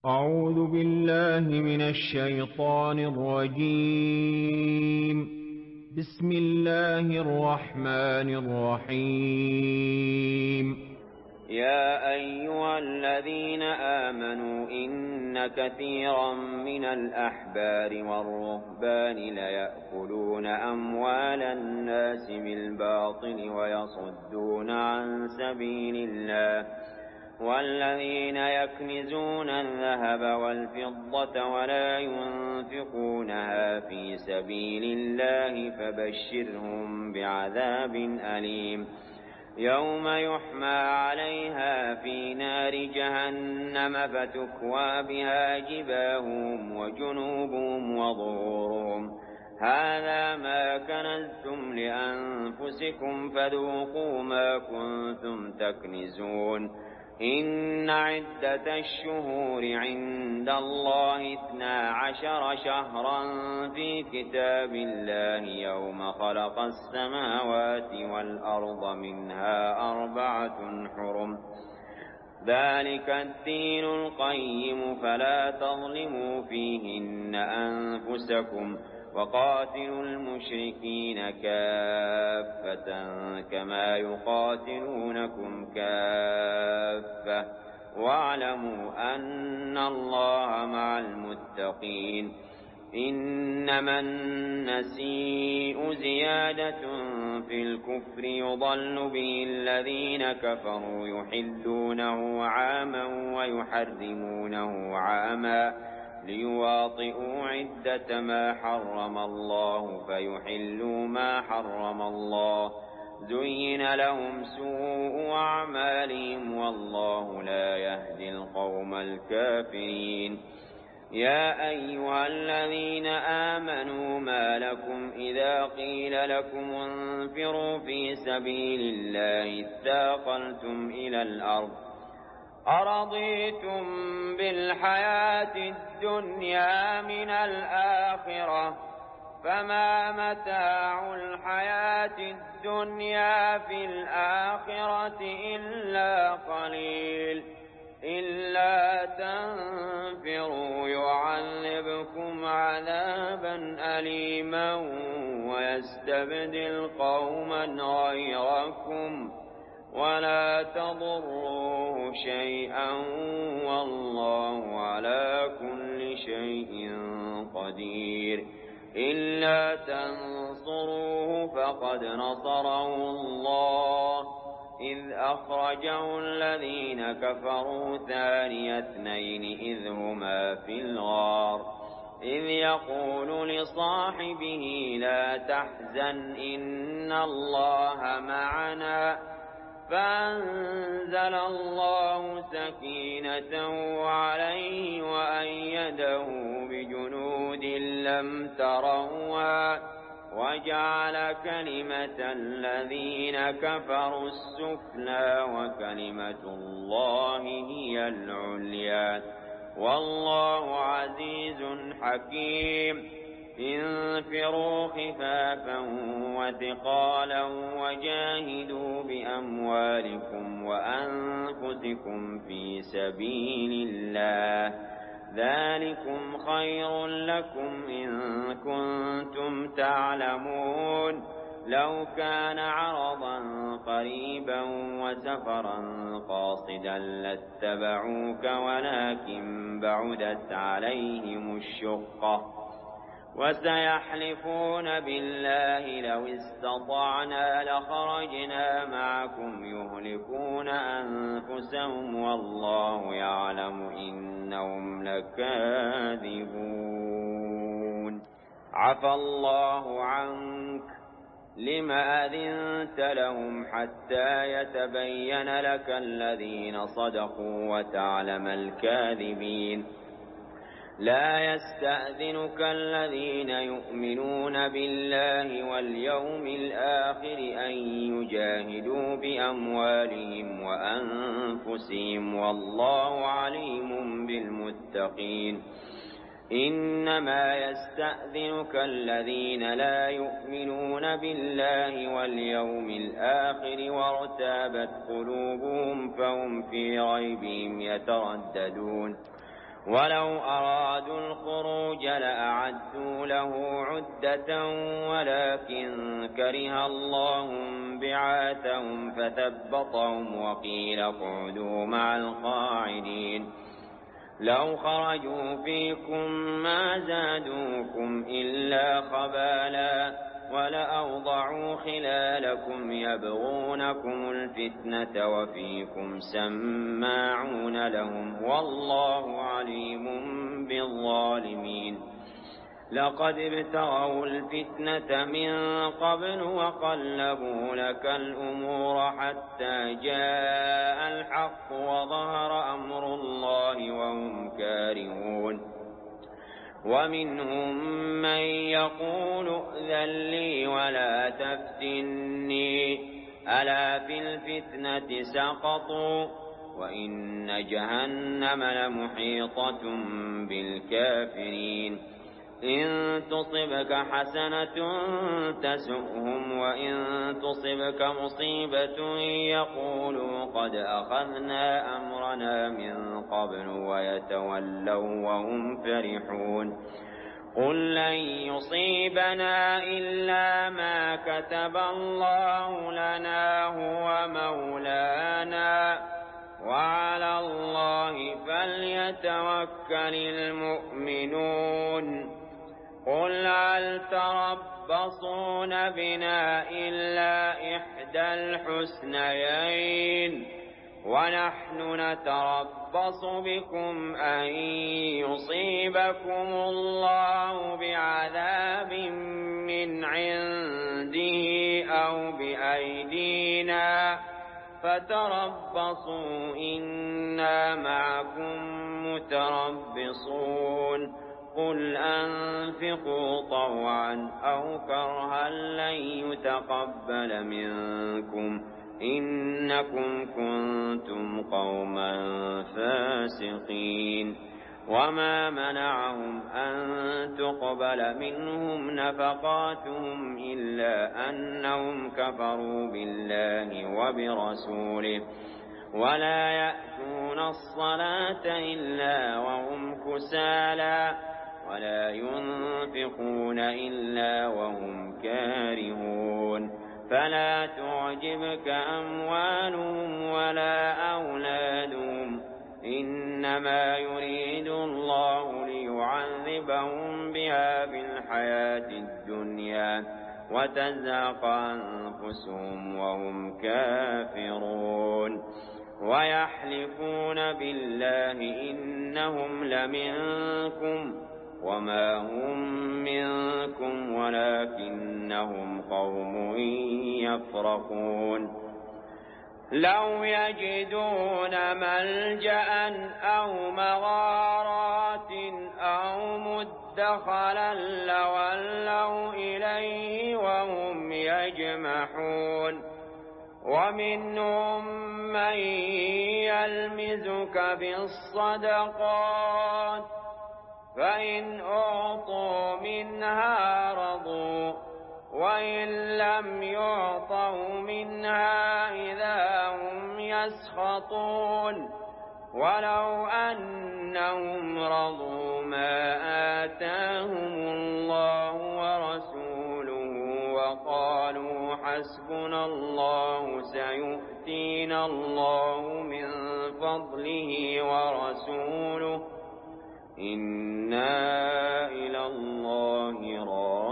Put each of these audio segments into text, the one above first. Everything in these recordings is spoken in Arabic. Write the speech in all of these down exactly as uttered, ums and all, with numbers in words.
أعوذ بالله من الشيطان الرجيم. بسم الله الرحمن الرحيم. يا أيها الذين آمنوا إن كثيرا من الأحبار والرهبان ليأكلون أموال الناس بالباطل ويصدون عن سبيل الله، والذين يكنزون الذهب والفضة ولا ينفقونها في سبيل الله فبشرهم بعذاب أليم، يوم يحمى عليها في نار جهنم فتكوى بها جباههم وجنوبهم وظهورهم، هذا ما كنزتم لأنفسكم فذوقوا ما كنتم تكنزون. إن عدة الشهور عند الله اثنا عشر شهرا في كتاب الله يوم خلق السماوات والأرض منها أربعة حرم، ذلك الدين القيم فلا تظلموا فيهن أنفسكم، وقاتلوا المشركين كافة كما يقاتلونكم كافة، واعلموا أن الله مع المتقين. إنما النسيء زيادة في الكفر يضل به الذين كفروا يحلونه عاما ويحرمونه عاما ليواطئوا عدة ما حرم الله فيحلوا ما حرم الله، زين لهم سوء أعمالهم والله لا يهدي القوم الكافرين. يا أيها الذين آمنوا ما لكم إذا قيل لكم انفروا في سبيل الله اثاقلتم إلى الأرض، أرضيتم بالحياة الدنيا من الآخرة، فما متاع الحياة الدنيا في الآخرة إلا قليل، إلا تنفروا يعذبكم عذابا أليما ويستبدل قوما غيركم ولا تضروه شيئا والله على كل شيء قدير. إلا تنصروه فقد نصره الله إذ أخرجه الذين كفروا ثاني اثنين إذ هما في الغار إذ يقول لصاحبه لا تحزن إن الله معنا، فأنزل الله سكينته عليه وأيده بجنود لم تروها وجعل كلمة الذين كفروا السفلى وكلمة الله هي العليا، والله عزيز حكيم. انفروا خفافا وثقالا وجاهدوا بأموالكم وأنفسكم في سبيل الله، ذلكم خير لكم إن كنتم تعلمون. لو كان عرضا قريبا وسفرا قاصدا لاتبعوك ولكن بعدت عليهم الشقة، وسيحلفون بالله لو استطعنا لخرجنا معكم يهلكون أنفسهم والله يعلم إنهم لكاذبون. عفى الله عنك لم أذنت لهم حتى يتبين لك الذين صدقوا وتعلم الكاذبين. لا يستأذنك الذين يؤمنون بالله واليوم الآخر أن يجاهدوا بأموالهم وأنفسهم والله عليم بالمتقين. إنما يستأذنك الذين لا يؤمنون بالله واليوم الآخر وارتابت قلوبهم فهم في ريبهم يترددون. ولو أرادوا الخروج لأعدوا له عدة ولكن كره الله بعاثهم فثبطهم وقيل اقعدوا مع القاعدين لو خرجوا فيكم ما زادوكم إلا خبالا ولأوضعوا خلالكم يبغونكم الفتنة وفيكم سماعون لهم والله عليم بالظالمين لقد ابتغوا الفتنة من قبل وقلبوا لك الأمور حتى جاء الحق وظهر أمر الله وهم كارهون ومنهم من يقول ائذن لي ولا تفتني ألا في الفتنة سقطوا وإن جهنم لمحيطة بالكافرين إن تصبك حسنة تسؤهم وإن تصبك مصيبة يقولوا قد أخذنا أمرنا من قبل ويتولوا وهم فرحون قل لن يصيبنا إلا ما كتب الله لنا هو مولانا وعلى الله فليتوكل المؤمنون قل هل تربصون بنا إلا إحدى الحسنيين ونحن نتربص بكم أن يصيبكم الله بعذاب من عنده أو بأيدينا فتربصوا إنا معكم متربصون قل أنفقوا طوعا أو كرها لن يتقبل منكم إنكم كنتم قوما فاسقين وما منعهم أن تقبل منهم نفقاتهم إلا أنهم كفروا بالله وبرسوله ولا يأتون الصلاة إلا وهم كسالى ولا ينفقون إلا وهم كارهون فلا تعجبك أموالهم ولا أولادهم إنما يريد الله ليعذبهم بها في الحياة الدنيا وتزهق أنفسهم وهم كافرون ويحلفون بالله إنهم لمنكم وما هم منكم ولكنهم قوم يفرقون لو يجدون ملجأ أو مغارات أو مدخلا لولوا إليه وهم يجمحون ومنهم من يلمزك في الصدقات فإن أعطوا منها رضوا وإن لم يعطوا منها إذا هم يسخطون ولو أنهم رضوا ما آتاهم الله ورسوله وقالوا حسبنا الله سيؤتينا الله من فضله ورسوله إنا إلى الله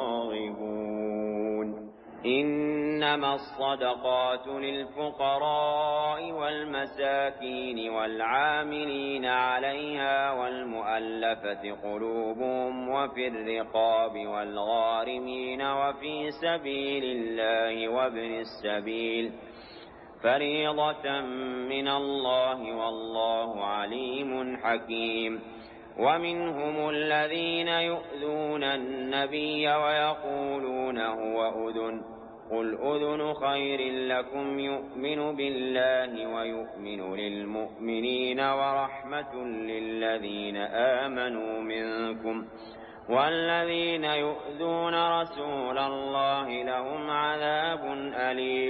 راغبون إنما الصدقات للفقراء والمساكين والعاملين عليها والمؤلفة قلوبهم وفي الرقاب والغارمين وفي سبيل الله وابن السبيل فريضة من الله والله عليم حكيم ومنهم الذين يؤذون النبي ويقولون هو أذن قل أذن خير لكم يؤمن بالله ويؤمن للمؤمنين ورحمة للذين آمنوا منكم والذين يؤذون رسول الله لهم عذاب أليم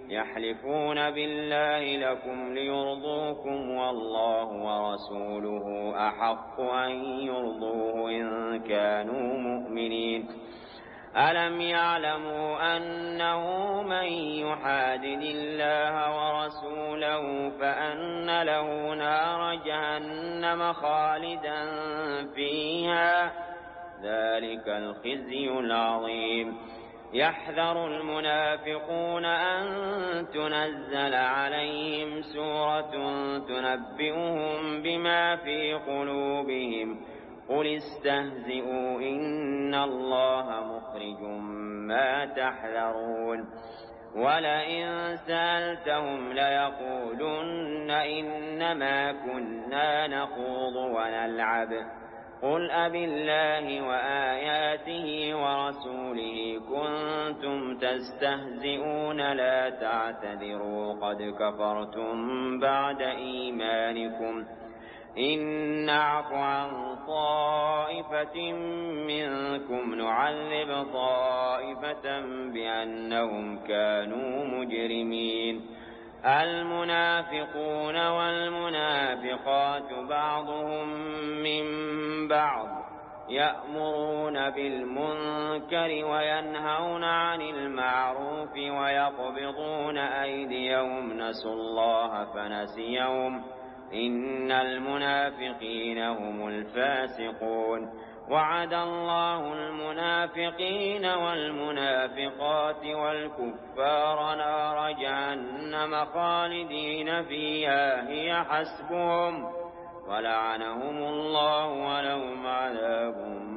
يحلفون بالله لكم ليرضوكم والله ورسوله أحق أن يرضوه إن كانوا مؤمنين ألم يعلموا أنه من يحادد الله ورسوله فأن له نار جهنم خالدا فيها ذلك الخزي العظيم يحذر المنافقون أن تنزل عليهم سورة تنبئهم بما في قلوبهم قل استهزئوا إن الله مخرج ما تحذرون ولئن سألتهم ليقولن إنما كنا نخوض ونلعب قل أبالله وآياته ورسوله كنتم تستهزئون لا تعتذروا قد كفرتم بعد إيمانكم إن نعف عن طائفة منكم نعذب طائفة بأنهم كانوا مجرمين المنافقون والمنافقات بعضهم من بعض يأمرون بالمنكر وينهون عن المعروف ويقبضون أيديهم نسوا الله فنسيهم إن المنافقين هم الفاسقون وعد الله المنافقين والمنافقات والكفار نار جهنم خالدين فيها هي حسبهم ولعنهم الله ولهم عذاب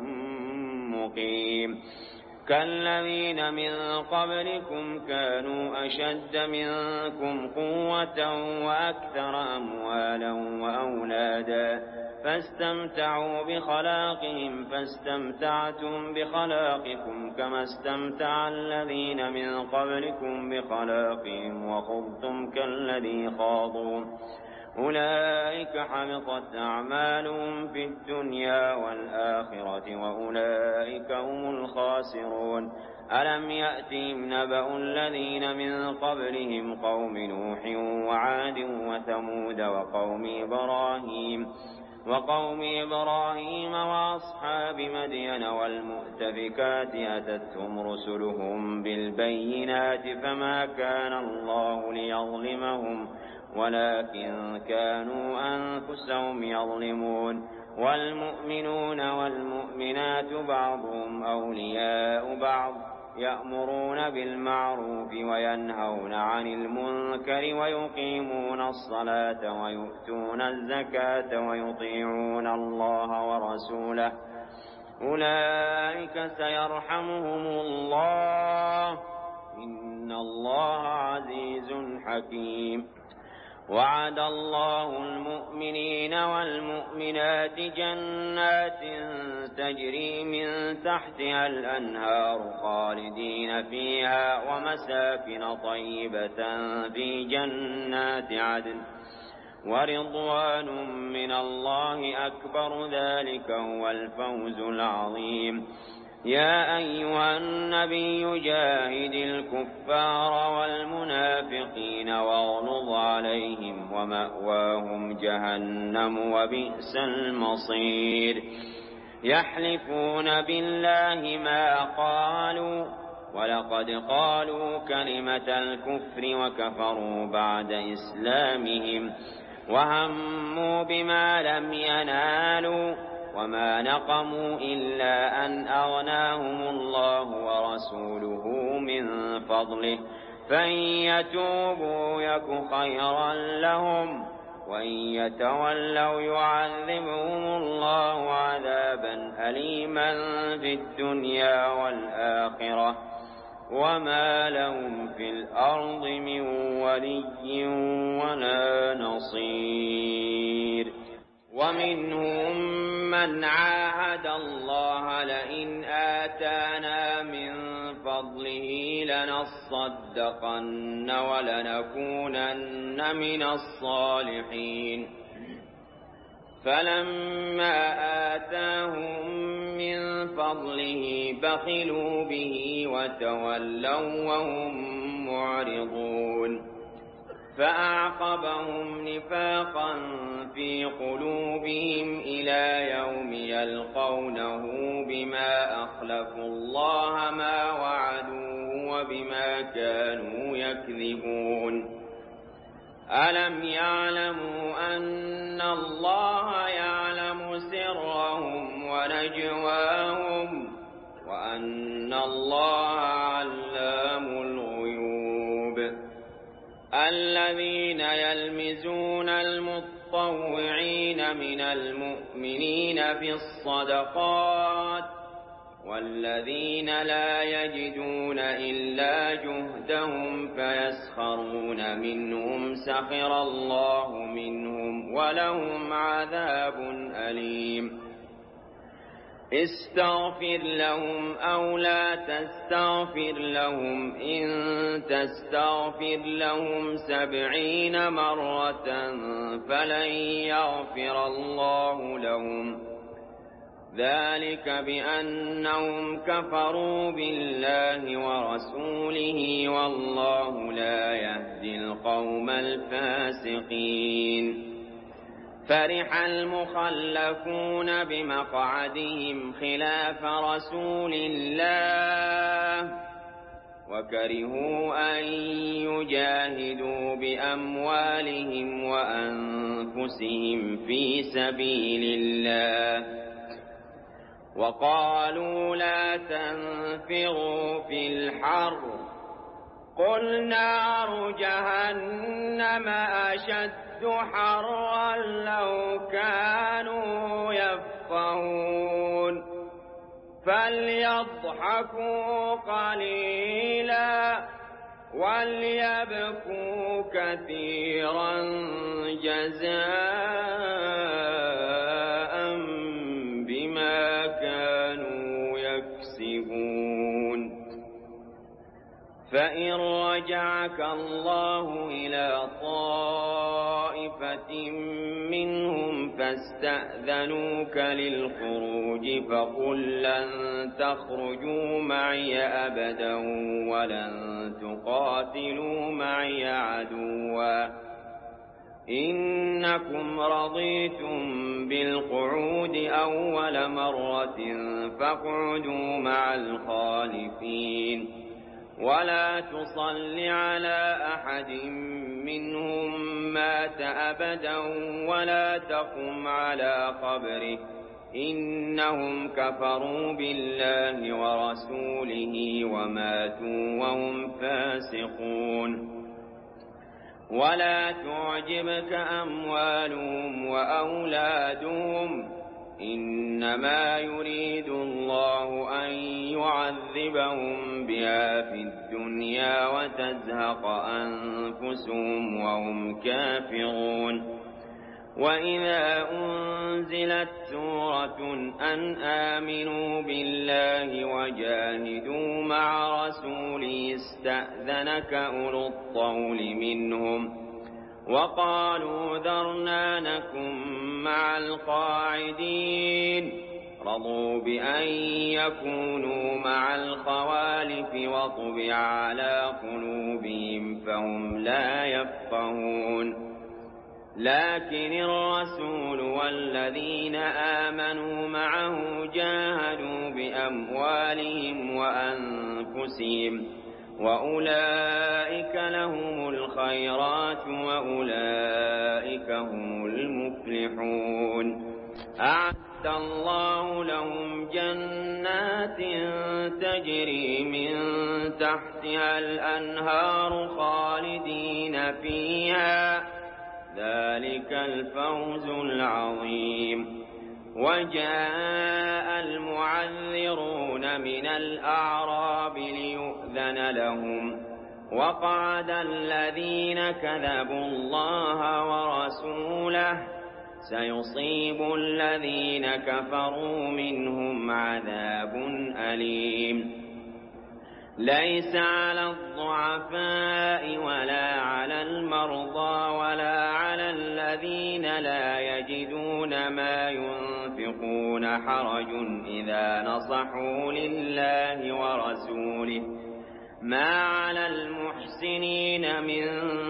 مقيم كالذين من قبلكم كانوا أشد منكم قوة وأكثر أموالا وأولادا فاستمتعوا بخلاقهم فاستمتعتم بخلاقكم كما استمتع الذين من قبلكم بخلاقهم وخضتم كالذي خاضوا أولئك حبطت أعمالهم في الدنيا والآخرة وأولئك هم الخاسرون ألم يأتهم نبأ الذين من قبلهم قوم نوح وعاد وثمود وقوم إبراهيم وقوم إبراهيم وأصحاب مدين والمؤتفكات أتتهم رسلهم بالبينات فما كان الله ليظلمهم ولكن كانوا أنفسهم يظلمون والمؤمنون والمؤمنات بعضهم أولياء بعض يأمرون بالمعروف وينهون عن المنكر ويقيمون الصلاة ويؤتون الزكاة ويطيعون الله ورسوله أولئك سيرحمهم الله إن الله عزيز حكيم وعد الله المؤمنين والمؤمنات جنات تجري من تحتها الأنهار خالدين فيها ومساكن طيبة في جنات عدن ورضوان من الله أكبر ذلك هو الفوز العظيم يا أيها النبي جاهد الكفار والمنافقين واغلظ عليهم ومأواهم جهنم وبئس المصير يحلفون بالله ما قالوا ولقد قالوا كلمة الكفر وكفروا بعد إسلامهم وهموا بما لم ينالوا وما نقموا إلا أن أغناهم الله ورسوله من فضله فإن يتوبوا يك خيرا لهم وإن يتولوا يعذبهم الله عذابا أليما في الدنيا والآخرة وما لهم في الأرض من ولي ولا نصير ومنهم من عاهد الله لئن آتانا من فضله لنصدقن ولنكونن من الصالحين فلما آتاهم من فضله بخلوا به وتولوا وهم معرضون فأعقبهم نفاقا في قلوبهم إلى يوم يلقونه بما أخلفوا الله ما وعدوه وبما كانوا يكذبون ألم يعلموا أن الله يعلم سرهم ونجواهم وأن الله علام الغيوب الذين يلمزون المطوعين من المؤمنين في الصدقات والذين لا يجدون إلا جهدهم فيسخرون منهم سخر الله منهم ولهم عذاب أليم استغفر لهم أو لا تستغفر لهم إن تستغفر لهم سبعين مرة فلن يغفر الله لهم ذلك بأنهم كفروا بالله ورسوله والله لا يهدي القوم الفاسقين فرح المخلفون بمقعدهم خلاف رسول الله وكرهوا أن يجاهدوا بأموالهم وأنفسهم في سبيل الله وقالوا لا تنفروا في الحر قل نار جهنم أشد حرا لو كانوا يفقهون فليضحكوا قليلا وليبكوا كثيرا جزاء بما كانوا يكسبون فإن رجعك الله إلى طائفة منهم فاستأذنوك للخروج فقل لن تخرجوا معي أبدا ولن تقاتلوا معي عدوا إنكم رضيتم بالقعود أول مرة فاقعدوا مع الخالفين ولا تصل على أحد منهم مات أبدا ولا تقم على قبره إنهم كفروا بالله ورسوله وماتوا وهم فاسقون ولا تعجبك أموالهم وأولادهم إنما يريد الله أن يعذبهم بها في الدنيا وتزهق أنفسهم وهم كافرون وإذا أنزلت سورة أن آمنوا بالله وجاهدوا مع رسوله استأذنك أولو الطول منهم وقالوا ذرنا نكن مع القاعدين رضوا بأن يكونوا مع الخوالف وطبع على قلوبهم فهم لا يفقهون لكن الرسول والذين آمنوا معه جاهدوا بأموالهم وأنفسهم وأولئك لهم الخيرات وأولئك هم المفلحون أعد الله لهم جنات تجري من تحتها الأنهار خالدين فيها ذلك الفوز العظيم وجاء المعذرون من الأعراب ليؤذن لهم وقعد الذين كذبوا الله ورسوله سيصيب الذين كفروا منهم عذاب أليم ليس على الضعفاء ولا على المرضى ولا على الذين لا يجدون ما ينفقون حرج إذا نصحوا لله ورسوله ما على المحسنين من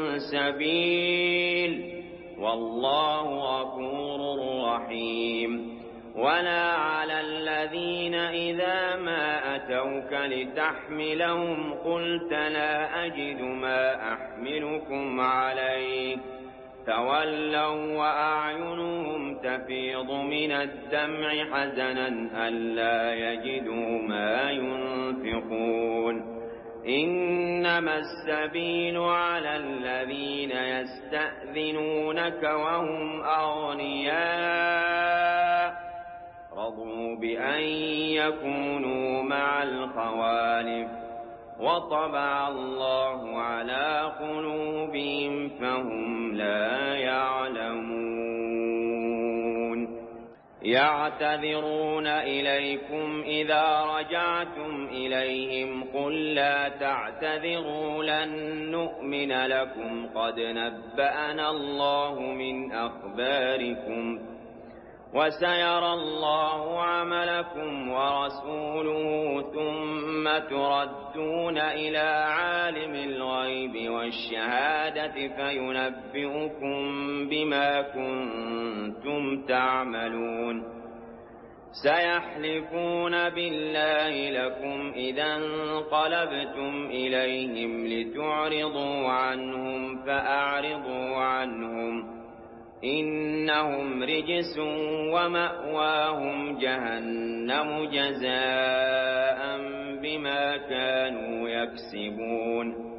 سبيل والله غفور رحيم. ولا على الذين إذا ما أتوك لتحملهم قلت لا أجد ما أحملكم عليه تولوا وأعينهم تفيض من الدمع حزنا ألا يجدوا ما ينفقون. إنما السبيل على الذين يستأذنونك وهم أغنياء رضوا بأن يكونوا مع الخوالف وطبع الله على قلوبهم فهم لا يعلمون. يعتذرون إليكم إذا رجعتم إليهم قل لا تعتذروا لن نؤمن لكم قد نبأنا الله من أخباركم وسيرى الله عملكم ورسوله ثم تردون إلى عالم الغيب والشهادة فينبئكم بما كنتم تعملون. سيحلفون بالله لكم إذا انقلبتم إليهم لتعرضوا عنهم فأعرضوا عنهم إنهم رجس ومأواهم جهنم جزاء بما كانوا يكسبون.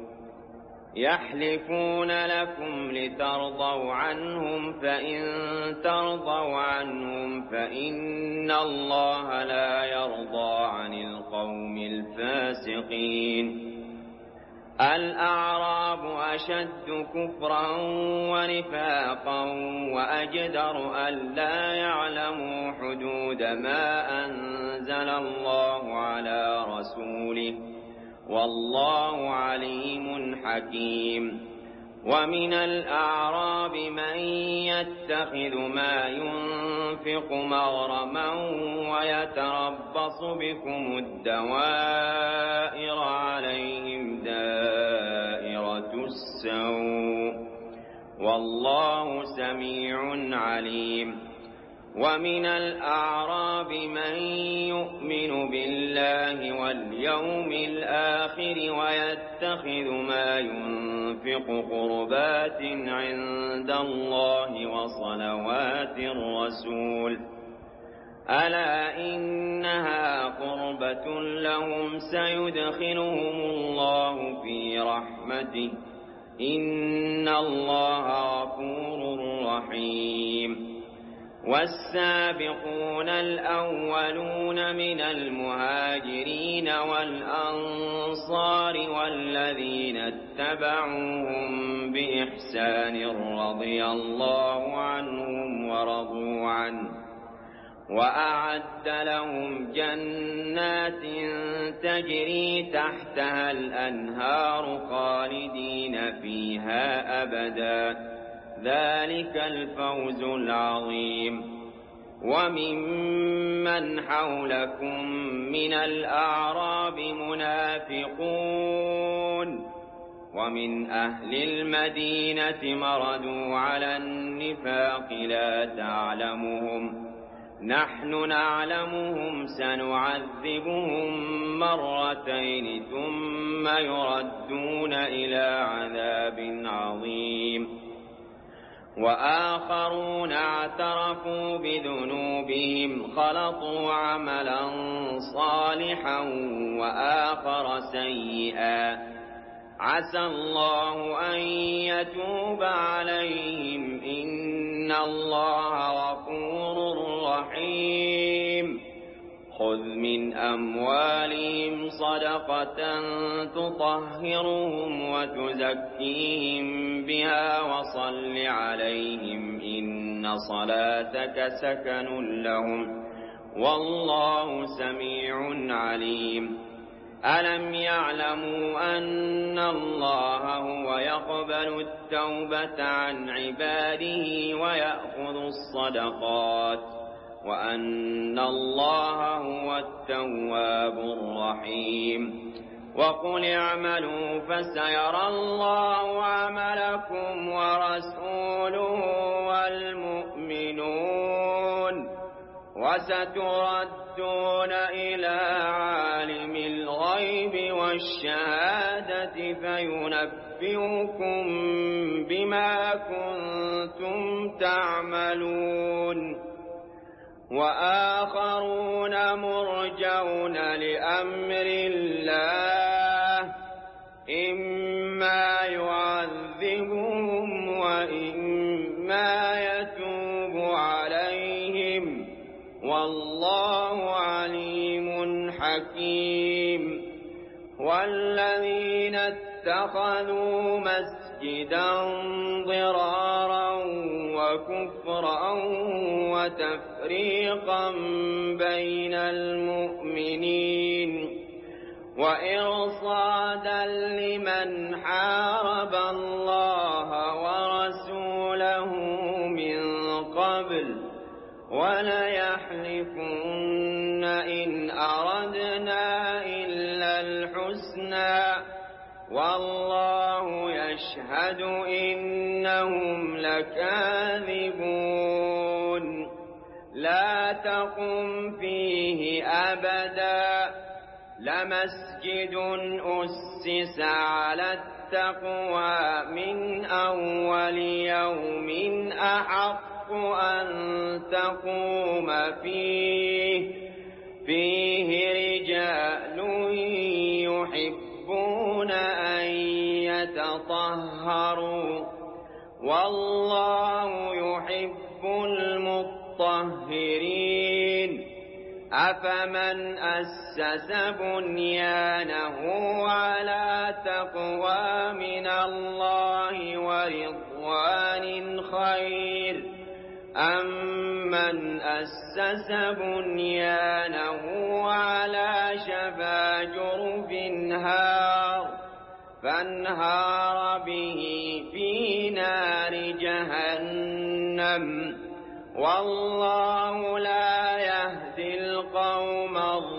يحلفون لكم لترضوا عنهم فإن ترضوا عنهم فإن الله لا يرضى عن القوم الفاسقين. الأعراب أشد كفرا ونفاقا وأجدر ألا يعلموا حدود ما أنزل الله على رسوله والله عليم حكيم. ومن الأعراب من يتخذ ما ينفق مغرما ويتربص بكم الدوائر عليهم دائرة السوء والله سميع عليم. ومن الأعراب من يؤمن بالله واليوم الآخر ويتخذ ما ينفق قربات عند الله وصلوات الرسول ألا إنها قربة لهم سيدخلهم الله في رحمته إن الله غفور رحيم. والسابقون الأولون من المهاجرين والأنصار والذين اتبعوهم بإحسان رضي الله عنهم ورضوا عنه وأعد لهم جنات تجري تحتها الأنهار خالدين فيها أبدا ذلك الفوز العظيم. وممن حولكم من الأعراب منافقون ومن أهل المدينة مردوا على النفاق لا تعلمهم نحن نعلمهم سنعذبهم مرتين ثم يردون إلى عذاب عظيم. وآخرون اعترفوا بذنوبهم خلطوا عملا صالحا وآخر سيئا عسى الله أن يتوب عليهم إن الله غفور رحيم. خذ من أموالهم صدقة تطهرهم وتزكيهم بها وصل عليهم إن صلاتك سكن لهم والله سميع عليم. ألم يعلموا أن الله هو يقبل التوبة عن عباده ويأخذ الصدقات وأن الله هو التواب الرحيم. وقل اعملوا فسيرى الله عملكم ورسوله والمؤمنون وستردون إلى عالم الغيب والشهادة فينبئكم بما كنتم تعملون وآخرون مرجون لأمر الله إما يعذبهم وإما يتوب عليهم والله عليم حكيم والذين اتخذوا مسجدا ضرارا وكفرا وتفريقا بين المؤمنين وإرصادا لمن حارب الله ورسوله من قبل وليحلفن إن أردنا إلا الحسنى والله يشهد إنهم لكاذبون لا تقم فيه أبدا لمسجد أسس على التقوى من أول يوم أحق أن تقوم فيه فيه رجال يحبون أن يتطهروا والله يحب المطهرين أفمن أسس بنيانه على تقوى من الله ورضوان خير أمن أسس بنيانه على شفا جرف هار فانهار به في نار جهنم والله لا يهدي القوم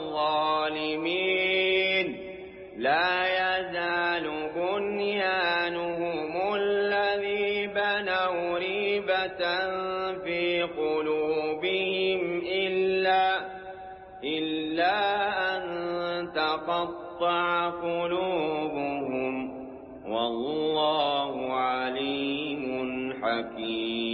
الظالمين لا يزال بنيانهم الذي بنوا ريبة في قلوبهم إلا, إلا أن تقطع قلوبهم والله عليم حكيم